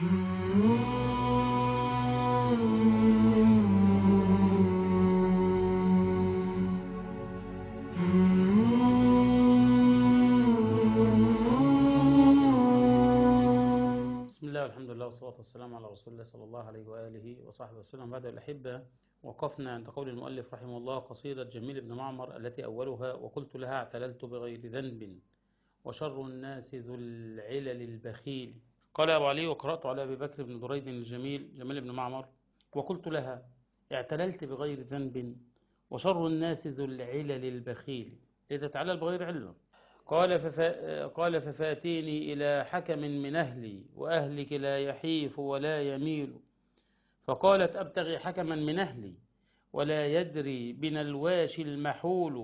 بسم الله والحمد لله والصلاة والسلام على رسول الله صلى الله عليه وآله وصحبه وسلم. بعد الأحبة، وقفنا عند قول المؤلف رحمه الله: قصيدة جميل بن معمر التي أولها: وقلت لها اعتللت بغير ذنب وشر الناس ذو العلل البخيل. قال أبو علي: وقرأت على أبي بكر بن دريد جميل بن معمر: وقلت لها اعتللت بغير ذنب وشر الناس ذو العلل البخيل. إذا تعلل بغير علة. قال ففاتيني إلى حكم من أهلي وأهلك لا يحيف ولا يميل. فقالت: أبتغي حكما من أهلي ولا يدري بنا الواشي المحول.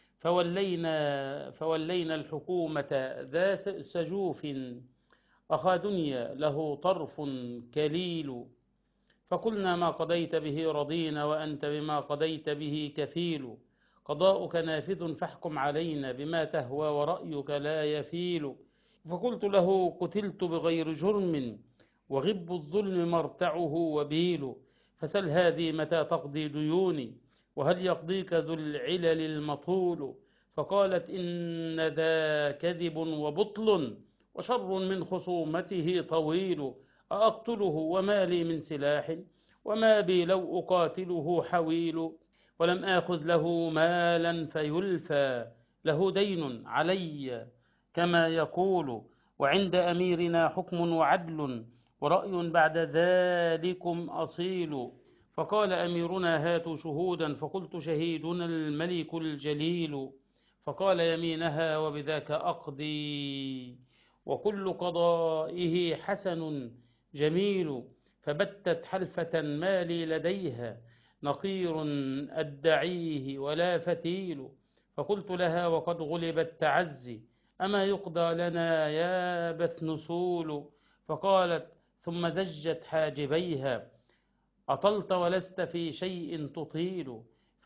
فولينا الحكومة ذا سجوف أخا دنيا له طرف كليل. فقلنا: ما قضيت به رضينا وأنت بما قضيت به كفيل. قضاؤك نافذ فاحكم علينا بما تهوى ورأيك لا يفيل. فقلت له: قتلت بغير جرم وغب الظلم مرتعه وبيل. فسل هذه متى تقضي ديوني وهل يقضيك ذو العلل المطول. فقالت: إن ذا كذب وبطل وشر من خصومته طويل. أأقتله وما لي من سلاح وما بي لو أقاتله حويل. ولم آخذ له مالا فيلفى له دين علي كما يقول. وعند أميرنا حكم وعدل ورأي بعد ذلكم أصيل. فقال أميرنا: هاتوا شهودا. فقلت: شهيدنا الملك الجليل. فقال: يمينها وبذاك أقضي وكل قضائه حسن جميل. فبتت حلفة ما لي لديها نقير أدعيه ولا فتيل. فقلت لها وقد غلب التعزي: أما يقضى لنا يا بثنسول. فقالت ثم زجت حاجبيها: أطلت ولست في شيء تطيل.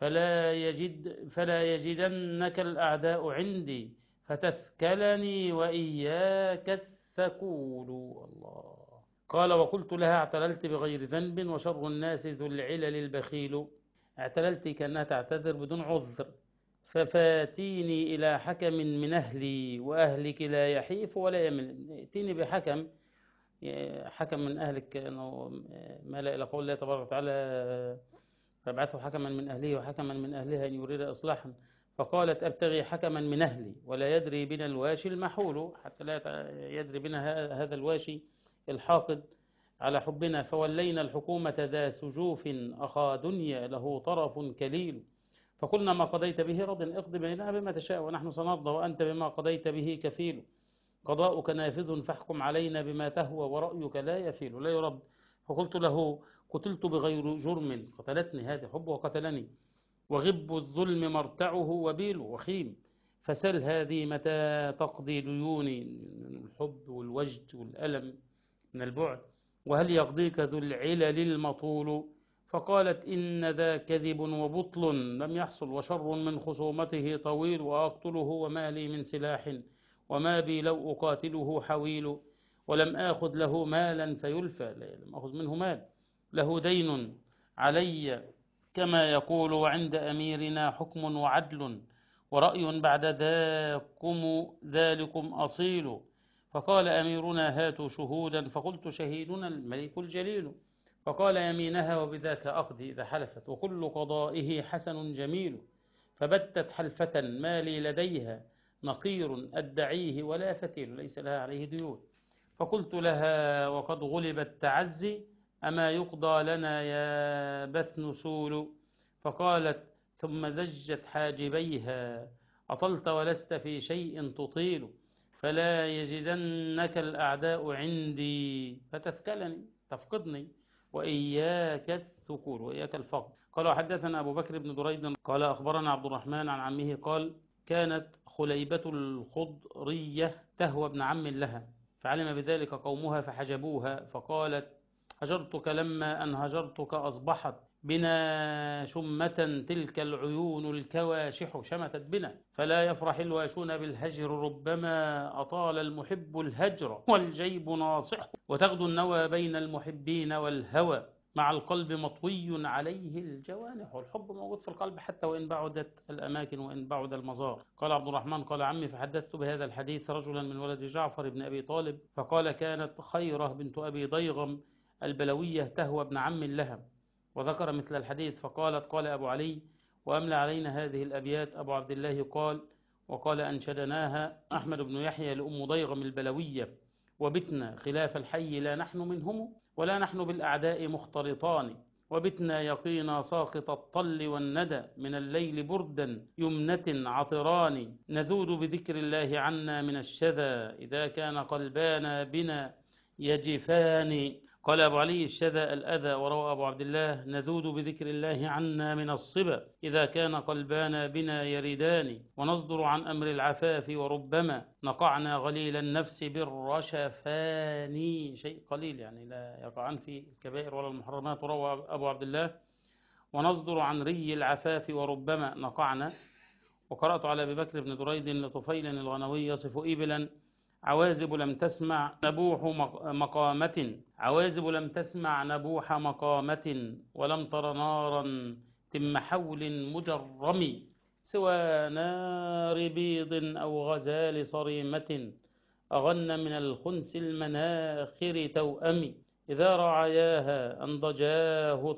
فلا يجدنك الأعداء عندي فتثكلني وإياك الثكول. الله. قال: وقلت لها اعتللت بغير ذنب وشر الناس ذو العلل البخيل. اعتللت كأنها تعتذر بدون عذر. ففاتيني إلى حكم من أهلي وأهلك لا يحيف ولا يمل. ائتيني بحكم، حكم من أهلك، أنه ما لا إلى قول الله تبارك وتعالى: فابعثوا حكما من أهله وحكما من أهلها إن يريد إصلاحا. فقالت: أبتغي حكما من أهلي ولا يدري بنا الواشي المحول، حتى لا يدري بنا هذا الواشي الحاقد على حبنا. فولينا الحكومة ذا سجوف أخا دنيا له طرف كليل. فقلنا: ما قضيت به رض اقض بيننا بما تشاء ونحن سنرضى وأنت بما قضيت به كفيل. قضاؤك نافذ فاحكم علينا بما تهوى ورأيك لا يفيل لا يرد. فقلت له: قتلت بغير جرم، قتلتني هذه حب وقتلني، وغب الظلم مرتعه وبيل وخيم. فسل هذه متى تقضي ديوني، من الحب والوجد والألم من البعد، وهل يقضيك ذو العلل المطول. فقالت: إن ذا كذب وبطل لم يحصل وشر من خصومته طويل. وأقتله وما لي من سلاح وما بي لو أقاتله حويل. ولم آخذ له مالا فيلفى، لم أخذ منه مال، له دين علي كما يقول. وعند أميرنا حكم وعدل ورأي بعد ذلكم أصيل. فقال أميرنا: هاتوا شهودا. فقلت: شهيدنا الملك الجليل. فقال: يمينها وبذاك أقضي إذا حلفت وكل قضائه حسن جميل. فبتت حلفة ما لي لديها نقير أدعيه ولا فتيل، ليس لها عليه ديون. فقلت لها وقد غلب التعزي: أما يقضى لنا يا بثنسول. فقالت ثم زجت حاجبيها: أطلت ولست في شيء تطيل. فلا يجدنك الأعداء عندي فتثكلني تفقدني وإياك الثكول وإياك الفقد. قال: وحدثنا أبو بكر بن دريد قال: أخبرنا عبد الرحمن عن عمه قال: كانت خليبة الخضرية تهوى ابن عم لها، فعلم بذلك قومها فحجبوها. فقالت: هجرتك لما أن هجرتك أصبحت بنا شمة تلك العيون الكواشح شمتت بنا، فلا يفرح الواشون بالهجر، ربما أطال المحب الهجر والجيب ناصح، وتغدو النوى بين المحبين والهوى مع القلب مطوي عليه الجوانح. والحب موجود في القلب حتى وإن بعدت الأماكن وإن بعد المزار. قال عبد الرحمن قال عمي فحدثت بهذا الحديث رجلا من ولد جعفر بن أبي طالب فقال كانت خيرة بنت أبي ضيغم البلوية تهوى ابن عم لها، وذكر مثل الحديث. فقالت قال أبو علي وأملى علينا هذه الأبيات أبو عبد الله قال وقال أنشدناها أحمد بن يحيى لأم ضيغم البلوية وبتنا خلاف الحي لا نحن منهم ولا نحن بالأعداء مختلطان، وبتنا يقينا ساقط الطل والندى من الليل بردا يمنة عطران، نذود بذكر الله عنا من الشذا إذا كان قلبانا بنا يجفان. قال أبو علي الشذا الأذى. وروى أبو عبد الله نذود بذكر الله عنا من الصبا إذا كان قلبانا بنا يردان، ونصدر عن أمر العفاف وربما نقعنا غليل النفس بالرشفان، شيء قليل يعني لا يقعن في الكبائر ولا المحرمات. وروى أبو عبد الله ونصدر عن ري العفاف وربما نقعنا. وقرأت على أبي بكر بن دريد لطفيل الغنوي يصف إبلا عوازب لم تسمع نبوح مقامة، عوازب لم تسمع نبوح مقامة، ولم تر نارا تم حول مجرم سوى نار بيض أو غزال صريمة، أغن من الخنس المناخر توأم، إذا رعياها أنضجاه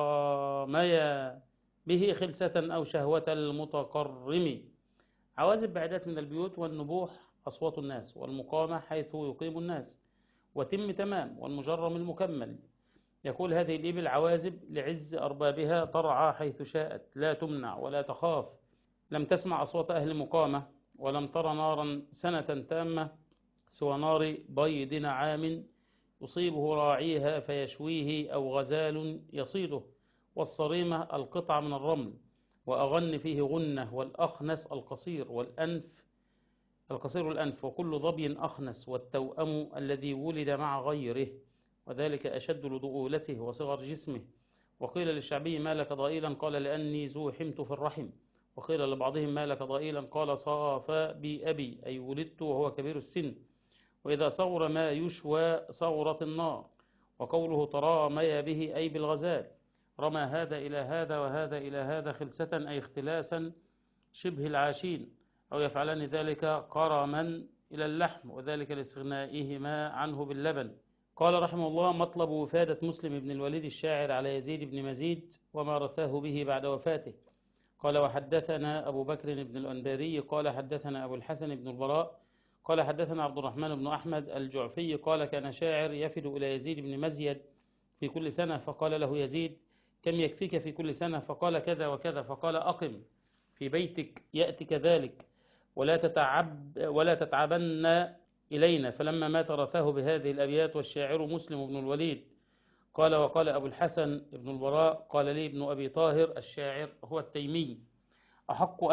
تراميا به خلسة أو شهوة المتقرم. عوازب بعيدات من البيوت، والنبوح أصوات الناس، والمقامة حيث يقيم الناس، وتم تمام والمجرم المكمل. يقول هذه الإبل عوازب لعز أربابها ترعى حيث شاءت لا تمنع ولا تخاف، لم تسمع أصوات أهل مقامة، ولم تر نارا سنة تامة سوى نار بيض نعام يصيبه راعيها فيشويه أو غزال يصيده، والصريمة القطعة من الرمل، وأغن فيه غنة، والأخنس القصير والأنف القصير الأنف، وكل ظبي أخنس، والتوأم الذي ولد مع غيره، وذلك أشد لضؤولته وصغر جسمه. وقيل للشعبي ما لك ضئيلا قال لأني زوحمت في الرحم، وقيل لبعضهم ما لك ضئيلا قال صافى بي أبي أي ولدت وهو كبير السن، وإذا صغر ما يشوى صغرت النار. وقوله ترامي به أي بالغزال، رمى هذا إلى هذا وهذا إلى هذا خلسة أي اختلاسا شبه العاشين، أو يفعلان ذلك قرما إلى اللحم، وذلك لاستغنائهما عنه باللبن. قال رحمه الله مطلب وفادة مسلم بن الوليد الشاعر على يزيد بن مزيد وما رثاه به بعد وفاته. قال وحدثنا أبو بكر بن الأنباري قال حدثنا أبو الحسن بن البراء قال حدثنا عبد الرحمن بن أحمد الجعفي قال كان شاعر يفد إلى يزيد بن مزيد في كل سنة، فقال له يزيد كم يكفيك في كل سنة؟ فقال كذا وكذا، فقال أقم في بيتك يأتك ذلك ولا تتعبن إلينا. فلما مات رثاه بهذه الأبيات والشاعر مسلم بن الوليد. قال وقال أبو الحسن بن البراء قال لي ابن أبي طاهر الشاعر هو التيمي أحق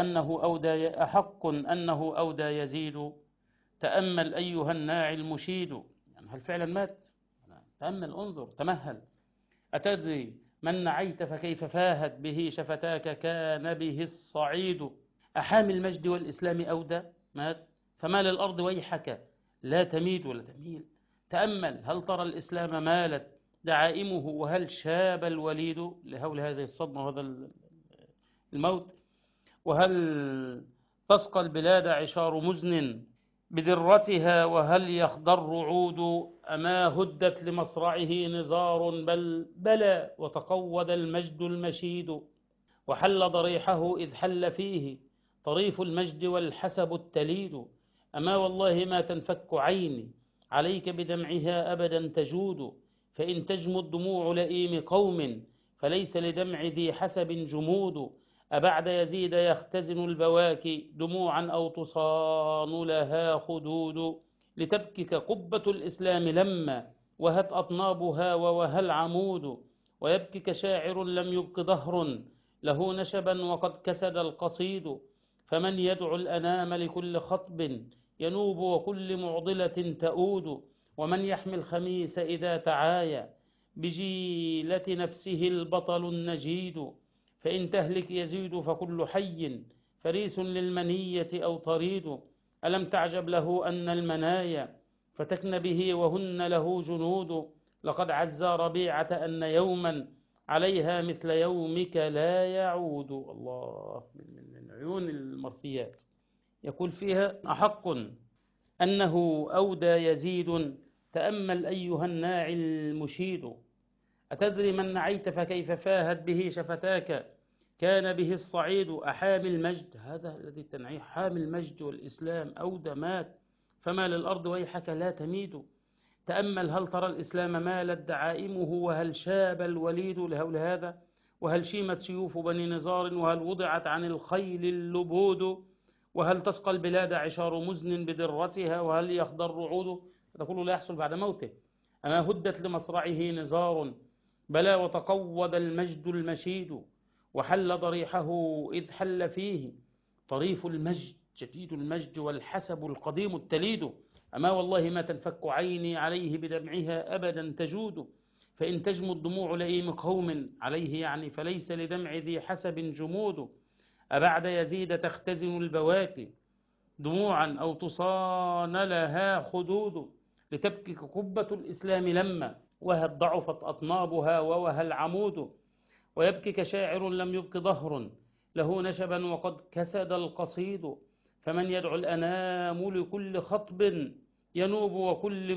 أنه أودى يزيد، تأمل أيها الناعي المشيد. يعني هل فعلا مات؟ تأمل انظر تمهل. أتدري من نعيت فكيف فاهت به شفتاك كان به الصعيد، أحامي المجد والإسلام أودى مات، فما للأرض ويحك لا تميد ولا تميل. تأمل هل ترى الإسلام مالت دعائمه وهل شاب الوليد لهول هذه الصدمة وهذا الموت، وهل تسقى البلاد عشار مزن بدرتها وهل يخضر عود، أما هدت لمصرعه نزار بل بلى وتقود المجد المشيد، وحل ضريحه إذ حل فيه طريف المجد والحسب التليد، أما والله ما تنفك عيني عليك بدمعها أبدا تجود، فإن تجمد دموع لئيم قوم فليس لدمع ذي حسب جمود، أبعد يزيد يختزن البواكي دموعا أو تصان لها خدود، لتبكك قبة الإسلام لما وهت أطنابها ووهى العمود، ويبكك شاعر لم يبق دهر له نشبا وقد كسد القصيد، فمن يدعو الأنام لكل خطب ينوب وكل معضلة تؤود، ومن يحمي الخميس إذا تعايا بجيلة نفسه البطل النجيد. فإن تهلك يزيد فكل حي فريس للمنية أو طريد. ألم تعجب له أن المنايا فتكن به وهن له جنود. لقد عز ربيعة أن يوما عليها مثل يومك لا يعود. الله، من عيون المرثيات. يقول فيها: أحق أنه أودى يزيد، تأمل أيها الناعي المشيد. أتدري من نعيت فكيف فاهت به شفتاك، كان به الصعيد أحامي المجد. هذا الذي تنعيه حامي المجد والإسلام أودى مات، فما للأرض ويحك لا تميد. تأمل هل ترى الإسلام مالت دعائمه، وهل شاب الوليد لهول هذا، وهل شيمت سيوف بني نزار، وهل وضعت عن الخيل اللبود، وهل تسقى البلاد عشار مزن بدرتها، وهل يخضر رعود. هذا كله لا يحصل بعد موته. أما هدت لمصرعه نزار، بلى وتقوض المجد المشيد، وحل ضريحه إذ حل فيه طريف المجد جديد المجد، والحسب القديم التليد. أما والله ما تنفك عيني عليه بدمعها أبدا تجود. فإن تجمد دموع لئيم قوم عليه يعني، فليس لدمع ذي حسب جمود. أبعد يزيد تختزن البواكي دموعا، أو تصان لها خدود، لتبكي قبة الإسلام لما وهل ضعفت أطنابها ووهى العمود. ويبكي كشاعر لم يبك ظهر له نشبا وقد كسد القصيد. فمن يدعو الأنام لكل خطب ينوب، وكل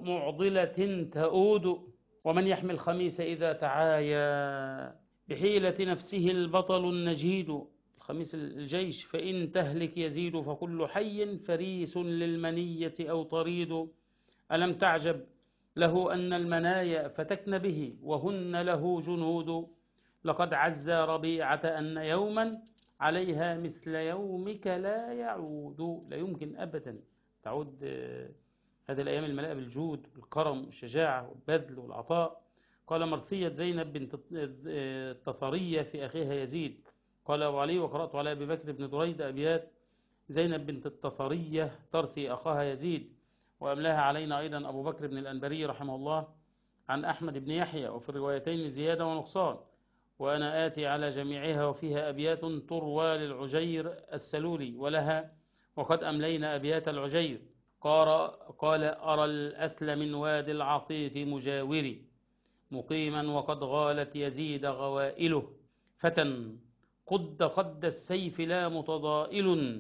معضلة تؤود. ومن يحمي الخميس إذا تعايا بحيلة نفسه البطل النجيد. الخميس الجيش. فإن تهلك يزيد فكل حي فريس للمنية أو طريد. ألم تعجب له أن المنايا فتكن به وهن له جنود. لقد عز ربيعة أن يوما عليها مثل يومك لا يعود. لا يمكن أبدا تعود هذه الأيام المليئة بالجود والكرم والشجاعة والبذل والعطاء. قال مرثية زينب بنت التثرية في أخيها يزيد. قال أبو علي: وقرأت على أبي بكر بن دريد أبيات زينب بنت التثرية ترثي أخاها يزيد. وأملاها علينا أيضا أبو بكر بن الأنبري رحمه الله عن أحمد بن يحيى، وفي الروايتين زيادة ونقصان. وأنا آتي على جميعها، وفيها أبيات تروى للعجير السلولي ولها، وقد أملينا أبيات العجير. قال: أرى الأثل من وادي العقيق مجاوري مقيما، وقد غالت يزيد غوائله. فتى قد السيف لا متضائل،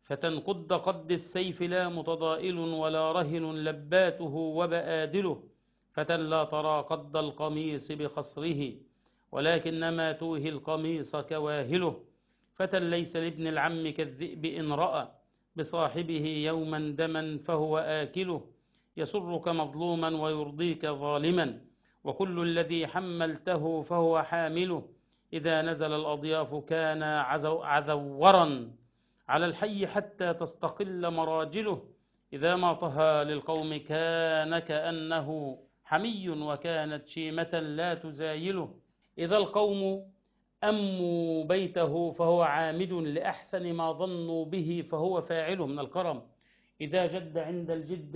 قد السيف لا متضائل، ولا رهن لباته وبآدله. فتى لا ترى قد القميص بخصره، ولكنما توهي القميص كواهله. فتى ليس لابن العم كالذئب إن رأى بصاحبه يوما دما فهو آكله. يسرك مظلوما ويرضيك ظالما، وكل الذي حملته فهو حامله. إذا نزل الأضياف كان عذورا على الحي حتى تستقل مراجله. إذا ما طهى للقوم كان كأنه حمي، وكانت شيمة لا تزايله. إذا القوم أموا بيته فهو عامد، لأحسن ما ظنوا به فهو فاعله من الكرم. إذا جد عند الجد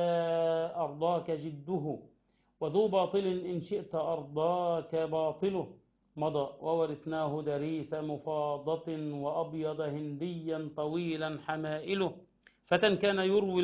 أرضاك جده، وذو باطل إن شئت أرضاك باطله. مضى وورثناه دريس مفاضة، وأبيض هنديا طويلا حمائله. فتى كان يروي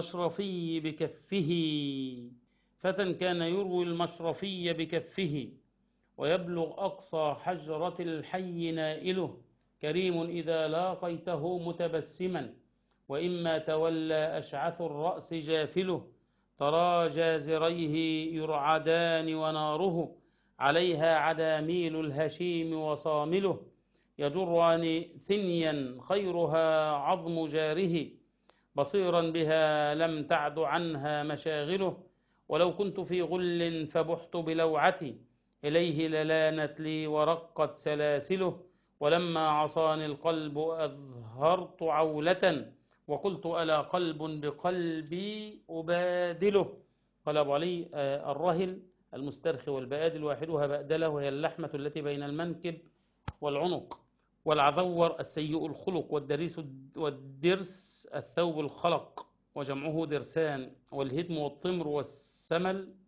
المشرفي بكفه، ويبلغ أقصى حجرة الحي نائله. كريم إذا لاقيته متبسما، وإما تولى أشعث الرأس جافله. ترى جازريه يرعدان وناره عليها عداميل الهشيم وصامله. يجران ثنيا خيرها عظم جاره، بصيرا بها لم تعد عنها مشاغله. ولو كنت في غل فبحت بلوعتي، إليه للانت لي ورقت سلاسله. ولما عصاني القلب أظهرت عولة، وقلت ألا قلب بقلبي أبادله. قال أبو علي: الرهل المسترخي، والبآدل واحدها بأدله، وهي اللحمة التي بين المنكب والعنق. والعذور السيء الخلق، والدرس الثوب الخلق وجمعه درسان. والهدم والطمر والسمل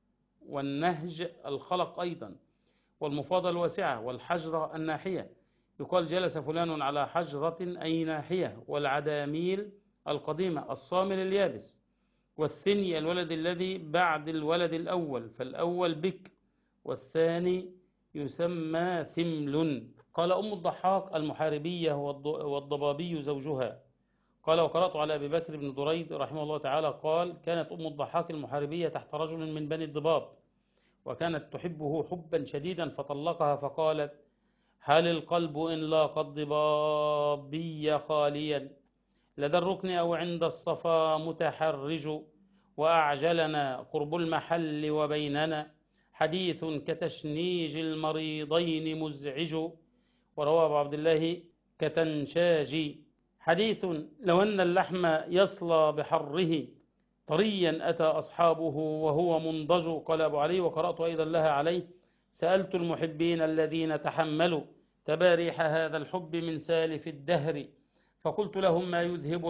والنهج الخلق أيضا، والمفاضة الواسعة، والحجرة الناحية، يقال جلس فلان على حجرة أي ناحية، والعداميل القديمة الصامل اليابس، والثني الولد الذي بعد الولد الأول، فالأول بك والثاني يسمى ثمل. قال أم الضحاك المحاربية والضبابي زوجها. قال وقرأت على أبي بكر بن دريد رحمه الله تعالى قال كانت أم الضحاك المحاربية تحت رجل من بني الضباب، وكانت تحبه حبا شديدا فطلقها، فقالت هل القلب إن لاقى الضبابي خاليا لدى الركن أو عند الصفا متحرج، وأعجلنا قرب المحل وبيننا حديث كتشنيج المريضين مزعج. وروى أبو عبد الله كتنشاج حديث لو أن اللحم يصلى بحره طريا أتى أصحابه وهو منضج. قال أبو علي وقرأت أيضا لها عليه سألت المحبين الذين تحملوا تباريح هذا الحب من سالف الدهر، فقلت لهم ما يذهب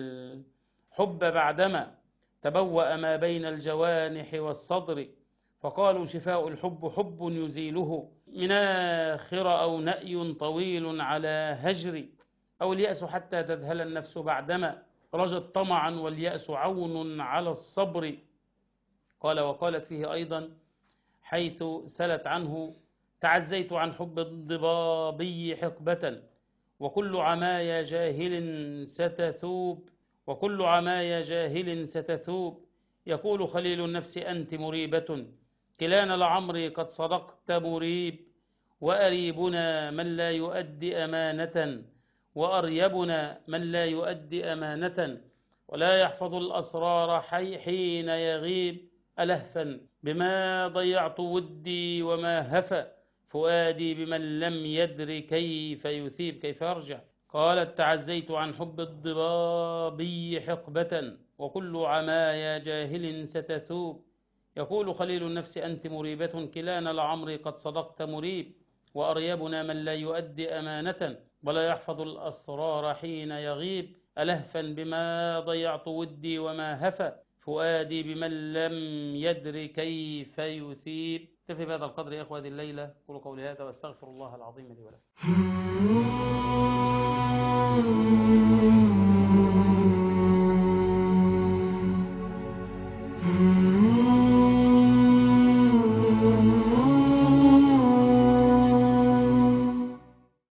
الحب بعدما تبوأ ما بين الجوانح والصدر، فقالوا شفاء الحب حب يزيله من آخر أو نأي طويل على هجر، أو اليأس حتى تذهل النفس بعدما رجت طمعا واليأس عون على الصبر. قال وقالت فيه أيضا حيث سلت عنه تعزيت عن حب الضبابي حقبة وكل عمايا جاهل ستثوب، وكل عمايا جاهل ستثوب، يقول خليل النفس أنت مريبة كلانا لعمري قد صدقت مريب، وأريبنا من لا يؤدي أمانة وأريبنا من لا يؤدي أمانة، ولا يحفظ الأسرار حين يغيب، ألهفا بما ضيعت ودي وما هفى فؤادي بمن لم يدر كيف يثيب كيف يرجع. قالت تعزيت عن حب الضبابي حقبة وكل عمايا جاهل ستثوب، يقول خليل النفس أنت مريبة كلانا لعمري قد صدقت مريب، وأريبنا من لا يؤدي أمانة ولا يحفظ الأسرار حين يغيب، ألهفا بما ضيعت ودي وما هفى فؤادي بمن لم يدر كيف يثيب. اكتفي بهذا القدر يا أخوة هذه الليلة، قولوا قولي هذا واستغفر الله العظيم لي ولكم.